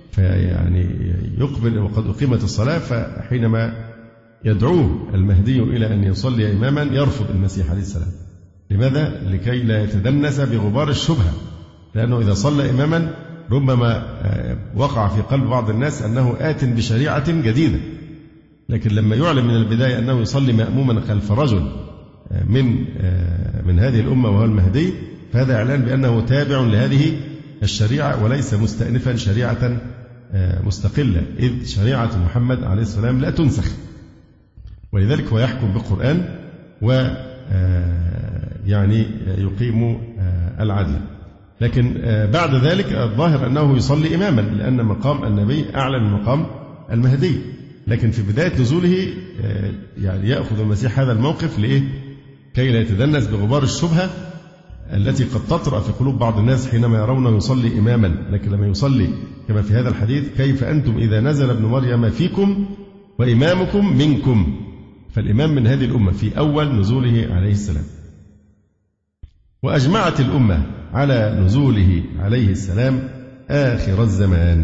Speaker 4: يقبل وقد أقيمت الصلاة، فحينما يدعوه المهدي إلى أن يصلي إماما يرفض المسيح عليه السلام. لماذا؟ لكي لا يتدنس بغبار الشبهة، لأنه إذا صلى إماما ربما وقع في قلب بعض الناس أنه آت بشريعة جديدة، لكن لما يعلم من البداية أنه يصلي مأموما خلف رجل من هذه الأمة وهو المهدي، فهذا إعلان بأنه تابع لهذه الشريعة وليس مستأنفا شريعة مستقلة، إذ شريعة محمد عليه السلام لا تنسخ، ولذلك هو يحكم بالقرآن يقيم العدل. لكن بعد ذلك الظاهر أنه يصلي إماما، لأن مقام النبي أعلى من مقام المهدي. لكن في بداية نزوله يأخذ المسيح هذا الموقف لإيه؟ كي لا يتدنس بغبار الشبهة التي قد تطرأ في قلوب بعض الناس حينما يرونه يصلي إماما. لكن لما يصلي كما في هذا الحديث: كيف أنتم إذا نزل ابن مريم فيكم وإمامكم منكم، فالإمام من هذه الأمة في أول نزوله عليه السلام. وأجمعت الأمة على نزوله عليه السلام آخر الزمان.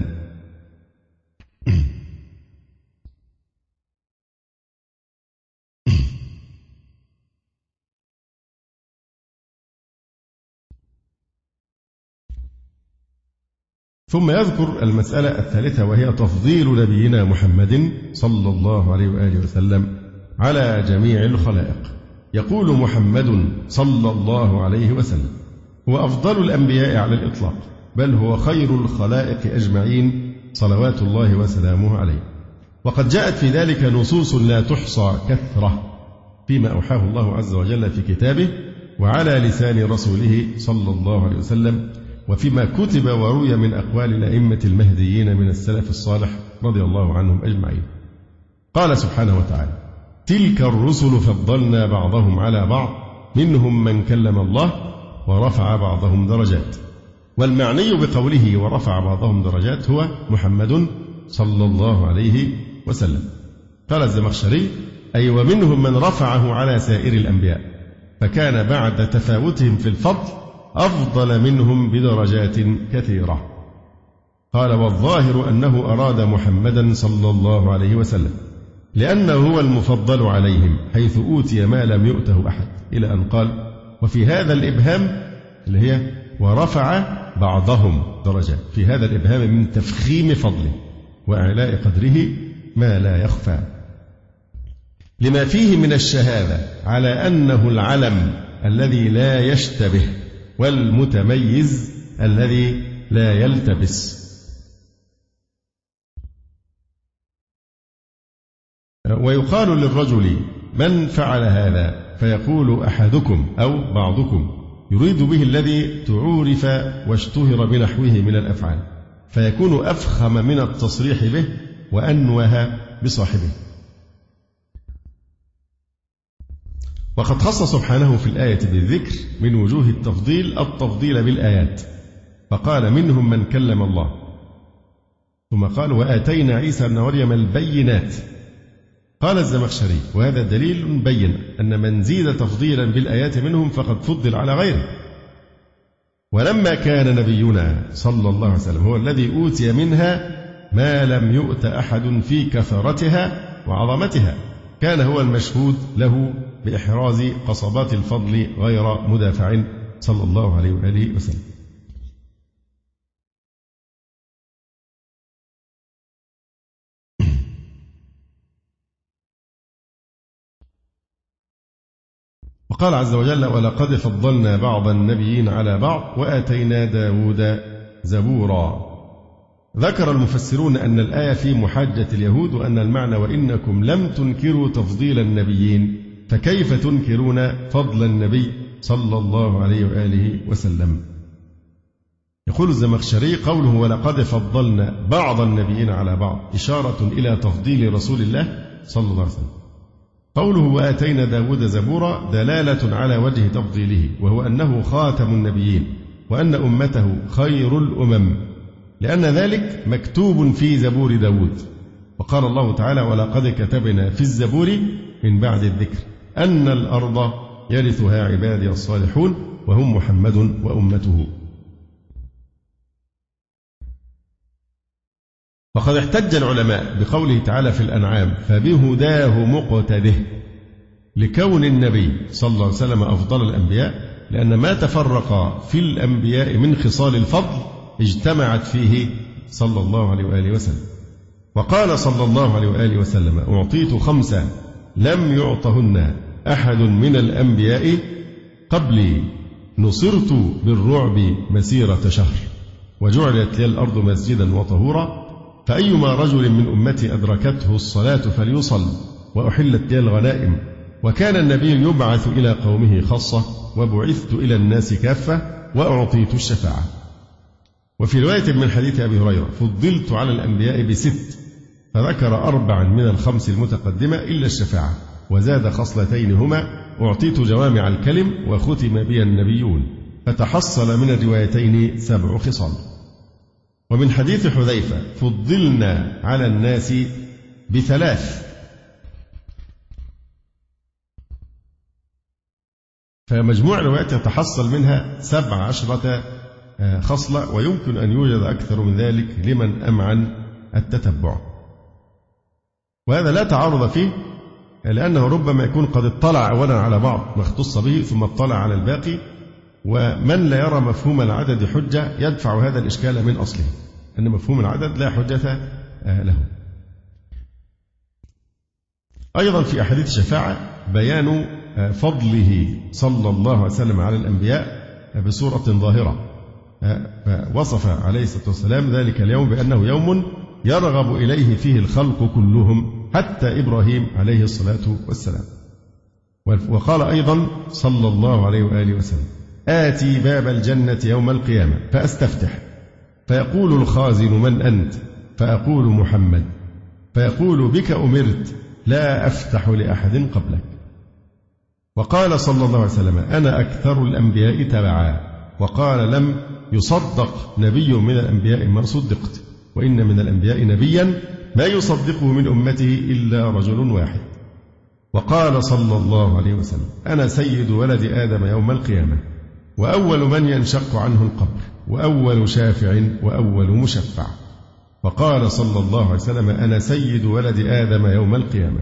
Speaker 4: ثم يذكر المسألة الثالثة، وهي تفضيل نبينا محمد صلى الله عليه وآله وسلم على جميع الخلائق. يقول محمد صلى الله عليه وسلم: هو أفضل الأنبياء على الإطلاق، بل هو خير الخلائق أجمعين صلوات الله وسلامه عليه. وقد جاءت في ذلك نصوص لا تحصى كثرة فيما أوحاه الله عز وجل في كتابه وعلى لسان رسوله صلى الله عليه وسلم، وفيما كتب وروي من أقوال الأئمة المهديين من السلف الصالح رضي الله عنهم أجمعين. قال سبحانه وتعالى: تلك الرسل فضلنا بعضهم على بعض منهم من كلم الله ورفع بعضهم درجات. والمعني بقوله ورفع بعضهم درجات هو محمد صلى الله عليه وسلم. قال الزمخشري: أي ومنهم من رفعه على سائر الأنبياء، فكان بعد تفاوتهم في الفضل أفضل منهم بدرجات كثيرة. قال: والظاهر أنه أراد محمدا صلى الله عليه وسلم، لأنه هو المفضل عليهم حيث أوتي ما لم يؤته أحد، إلى أن قال: وفي هذا الإبهام اللي هي ورفع بعضهم درجات، في هذا الإبهام من تفخيم فضله وإعلاء قدره ما لا يخفى، لما فيه من الشهادة على أنه العلم الذي لا يشتبه والمتميز الذي لا يلتبس. ويقال للرجل: من فعل هذا؟ فيقول أحدكم أو بعضكم، يريد به الذي تعورف واشتهر بنحوه من الأفعال، فيكون أفخم من التصريح به وأنوه بصاحبه. وقد خص سبحانه في الآية بالذكر من وجوه التفضيل بالآيات، فقال: منهم من كلم الله، ثم قال: وآتينا عيسى ابن مريم البينات. قال الزمخشري: وهذا دليل بين أن من زيد تفضيلا بالآيات منهم فقد فضل على غيره. ولما كان نبينا صلى الله عليه وسلم هو الذي أوتي منها ما لم يؤت أحد في كثرتها وعظمتها، كان هو المشهود له بإحراز قصبات الفضل غير مدافع صلى الله عليه وآله وسلم. وقال عز وجل: ولقد فضلنا بعض النبيين على بعض وآتينا داود زبورا. ذكر المفسرون أن الآية في محاجة اليهود، وأن المعنى: وإنكم لم تنكروا تفضيل النبيين فكيف تنكرون فضل النبي صلى الله عليه وآله وسلم؟ يقول الزمخشري: قوله ولقد فضلنا بعض النبيين على بعض إشارة إلى تفضيل رسول الله صلى الله عليه وسلم. قوله وآتينا داود زبورا دلالة على وجه تفضيله، وهو أنه خاتم النبيين وأن أمته خير الأمم، لأن ذلك مكتوب في زبور داود. وقال الله تعالى: ولقد كتبنا في الزبور من بعد الذكر أن الأرض يرثها عبادي الصالحون وهم محمد وأمته. وقد احتج العلماء بقوله تعالى في الأنعام: فبهداه مقتده، لكون النبي صلى الله عليه وسلم أفضل الأنبياء، لأن ما تفرق في الأنبياء من خصال الفضل اجتمعت فيه صلى الله عليه وآله وسلم. وقال صلى الله عليه وآله وسلم: أعطيت 5 لم يعطهن أحد من الأنبياء قبلي، نصرت بالرعب مسيرة شهر، وجعلت لي الأرض مسجدا وطهورا، فأيما رجل من أمتي أدركته الصلاة فليصل، وأحلت لي الغنائم. وكان النبي يبعث إلى قومه خاصة، وبعثت إلى الناس كافة، وأعطيت الشفاعة. وفي رواية من حديث أبي هريرة: فضلت على الأنبياء ب6، فذكر 4 من ال5 المتقدمة إلا الشفاعة، وزاد 2 هما: أعطيت جوامع الكلم، وختم بي النبيون، فتحصل من الروايتين 7 خصال. ومن حديث حذيفة: فضلنا على الناس ب3، فمجموع الروايات يتحصل منها 17 خصلة، ويمكن أن يوجد أكثر من ذلك لمن أمعن التتبع. وهذا لا تعارض فيه، لأنه ربما يكون قد اطلع أولا على بعض ما اختص به ثم اطلع على الباقي، ومن لا يرى مفهوم العدد حجة يدفع هذا الإشكال من أصله، أن مفهوم العدد لا حجة له. أيضا في أحاديث الشفاعة بيان فضله صلى الله عليه وسلم على الأنبياء بصورة ظاهرة، فوصف عليه الصلاة والسلام ذلك اليوم بأنه يوم يرغب إليه فيه الخلق كلهم حتى إبراهيم عليه الصلاة والسلام. وقال أيضا صلى الله عليه وآله وسلم: آتي باب الجنة يوم القيامة فأستفتح، فيقول الخازن: من أنت؟ فأقول: محمد. فيقول: بك أمرت، لا أفتح لأحد قبلك. وقال صلى الله عليه وسلم: أنا أكثر الأنبياء تبعا. وقال: لم يصدق نبي من الأنبياء ما صدقت، وإن من الأنبياء نبيا ما يصدقه من أمته إلا رجل واحد. وقال صلى الله عليه وسلم: أنا سيد ولد آدم يوم القيامة، وأول من ينشق عنه القبر، وأول شافع، وأول مشفع. وقال صلى الله عليه وسلم: أنا سيد ولد آدم يوم القيامة.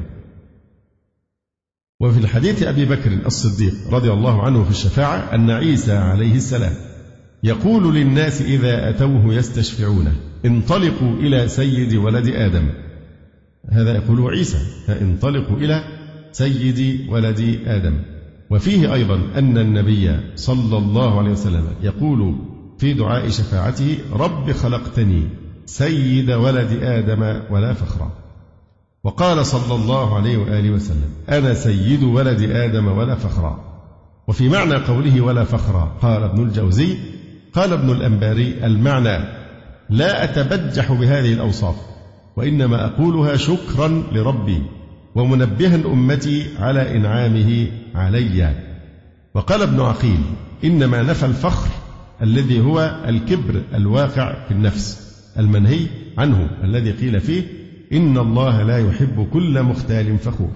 Speaker 4: وفي الحديث أبي بكر الصديق رضي الله عنه في الشفاعة أن عيسى عليه السلام يقول للناس إذا أتوه يستشفعونه: انطلقوا إلى سيد ولد آدم. هذا يقوله عيسى: انطلقوا إلى سيد ولد آدم. وفيه أيضا أن النبي صلى الله عليه وسلم يقول في دعاء شفاعته: رب خلقتني سيد ولد آدم ولا فخرا. وقال صلى الله عليه وآله وسلم: أنا سيد ولد آدم ولا فخرا. وفي معنى قوله ولا فخرا قال ابن الجوزي: قال ابن الأنباري: المعنى لا أتبجح بهذه الأوصاف، وإنما أقولها شكرا لربي ومنبها أمتي على إنعامه علي. وقال ابن عقيل: إنما نفى الفخر الذي هو الكبر الواقع في النفس المنهي عنه، الذي قيل فيه: إن الله لا يحب كل مختال فخور.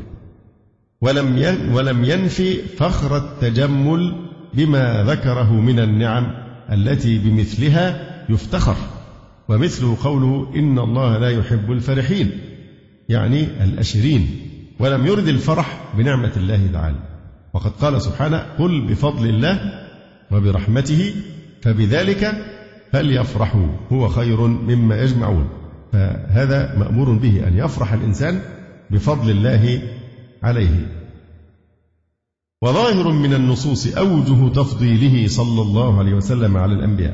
Speaker 4: ولم ينفي فخر التجمل بما ذكره من النعم التي بمثلها يفتخر، ومثله قوله: إن الله لا يحب الفرحين، يعني الأشرين. ولم يرد الفرح بنعمة الله تعالى. وقد قال سبحانه: قل بفضل الله وبرحمته فبذلك فليفرحوا هو خير مما يجمعون. فهذا مأمور به، أن يفرح الإنسان بفضل الله عليه. وظاهر من النصوص أوجه تفضيله صلى الله عليه وسلم على الأنبياء،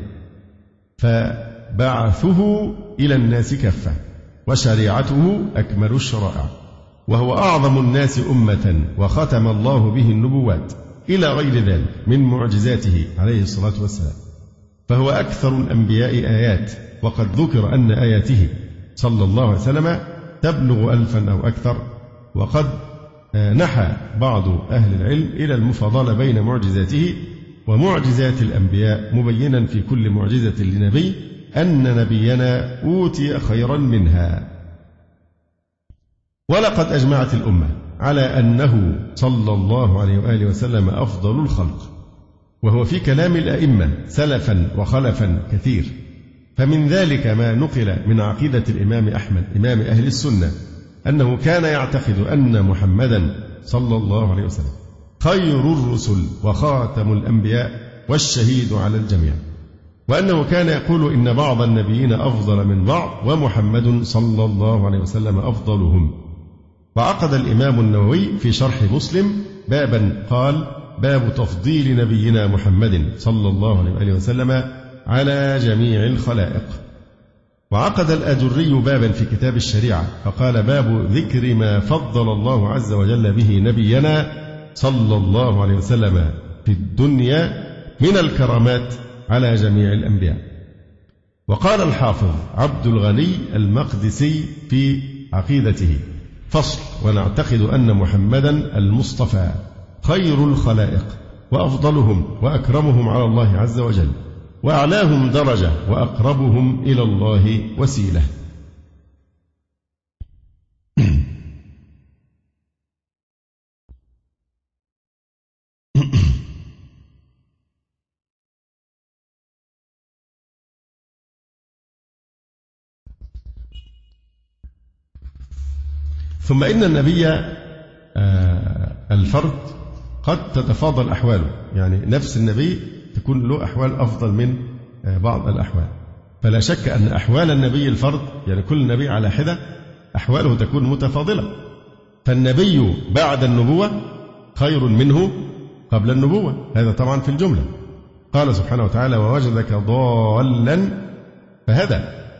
Speaker 4: فبعثه إلى الناس كافة، وشريعته أكمل الشرائع، وهو أعظم الناس أمة وختم الله به النبوات إلى غير ذلك من معجزاته عليه الصلاة والسلام، فهو أكثر الأنبياء آيات، وقد ذكر أن آياته صلى الله عليه وسلم تبلغ 1000 أو أكثر. وقد نحى بعض أهل العلم إلى المفاضلة بين معجزاته ومعجزات الأنبياء، مبينا في كل معجزة لنبي أن نبينا أوتي خيرا منها. ولقد أجمعت الأمة على أنه صلى الله عليه وآله وسلم أفضل الخلق، وهو في كلام الأئمة سلفا وخلفا كثير، فمن ذلك ما نقل من عقيدة الإمام أحمد إمام أهل السنة أنه كان يعتقد أن محمدا صلى الله عليه وسلم خير الرسل وخاتم الأنبياء والشهيد على الجميع، وأنه كان يقول إن بعض النبيين أفضل من بعض ومحمد صلى الله عليه وسلم أفضلهم. وعقد الإمام النووي في شرح مسلم بابا قال: باب تفضيل نبينا محمد صلى الله عليه وآله وسلم على جميع الخلائق. وعقد الأجري بابا في كتاب الشريعة فقال: باب ذكر ما فضل الله عز وجل به نبينا صلى الله عليه وسلم في الدنيا من الكرامات على جميع الأنبياء. وقال الحافظ عبد الغني المقدسي في عقيدته: فصل: ونعتقد أن محمدا المصطفى خير الخلائق وأفضلهم وأكرمهم على الله عز وجل وأعلاهم درجة وأقربهم إلى الله وسيلة. ثم إن النبي الفرد قد تتفاضل أحواله، يعني نفس النبي تكون له أحوال أفضل من بعض الأحوال، فلا شك أن أحوال النبي الفرد يعني كل نبي على حدة أحواله تكون متفاضلة، فالنبي بعد النبوة خير منه قبل النبوة، هذا طبعا في الجملة. قال سبحانه وتعالى: ووجدك ضالا فهدى،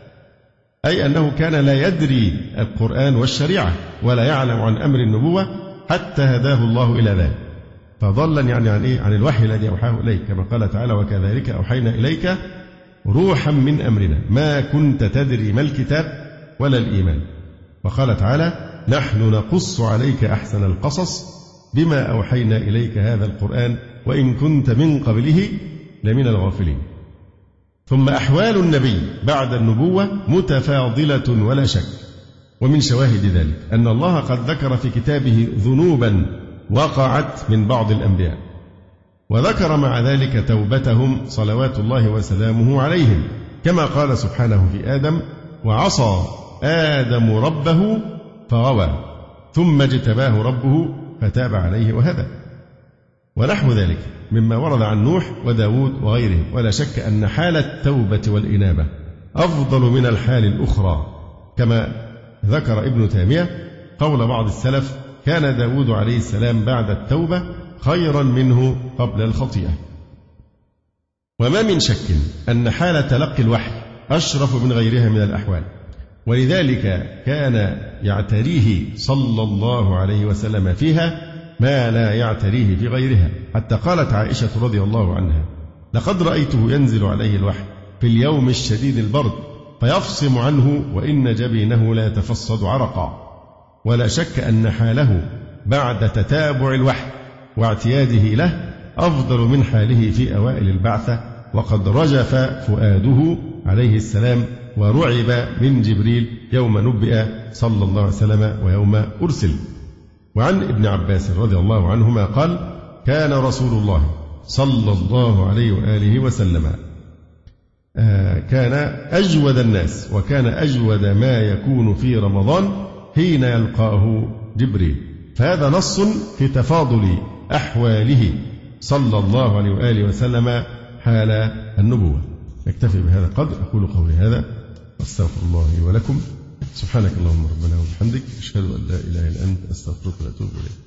Speaker 4: أي أنه كان لا يدري القرآن والشريعة ولا يعلم عن أمر النبوة حتى هداه الله إلى ذلك. فضلا يعني عن إيه؟ عن الوحي الذي أوحاه إليك، كما قال تعالى: وكذلك أوحينا إليك روحا من أمرنا ما كنت تدري ما الكتاب ولا الإيمان. وقال تعالى: نحن نقص عليك أحسن القصص بما أوحينا إليك هذا القرآن وإن كنت من قبله لمن الغافلين. ثم أحوال النبي بعد النبوة متفاضلة ولا شك، ومن شواهد ذلك أن الله قد ذكر في كتابه ذنوبا وقعت من بعض الأنبياء، وذكر مع ذلك توبتهم صلوات الله وسلامه عليهم، كما قال سبحانه في آدم: وعصى آدم ربه فغوى ثم اجتباه ربه فتاب عليه وهدى، ونحو ذلك مما ورد عن نوح وداود وغيرهم. ولا شك أن حال التوبة والإنابة أفضل من الحال الأخرى، كما ذكر ابن تيمية قول بعض السلف: كان داود عليه السلام بعد التوبة خيرا منه قبل الخطيئة. وما من شك أن حال تلقي الوحي أشرف من غيرها من الأحوال، ولذلك كان يعتريه صلى الله عليه وسلم فيها ما لا يعتريه في غيرها، حتى قالت عائشة رضي الله عنها: لقد رأيته ينزل عليه الوحي في اليوم الشديد البرد فيفصم عنه وإن جبينه لا يتفصد عرقا. ولا شك أن حاله بعد تتابع الوحي واعتياده له أفضل من حاله في أوائل البعثة، وقد رجف فؤاده عليه السلام ورعب من جبريل يوم نبئ صلى الله عليه وسلم ويوم أرسل. وعن ابن عباس رضي الله عنهما قال: كان رسول الله صلى الله عليه وآله وسلم كان أجود الناس، وكان أجود ما يكون في رمضان حين يلقاه جبريل، فهذا نص في تفاضل أحواله صلى الله عليه وآله وسلم حال النبوة. نكتفي بهذا القدر، أقول قولي هذا واستغفر الله لي ولكم. سبحانك اللهم ربنا وبحمدك، أشهد أن لا إله إلا أنت، أستغفرك وأتوب إليك.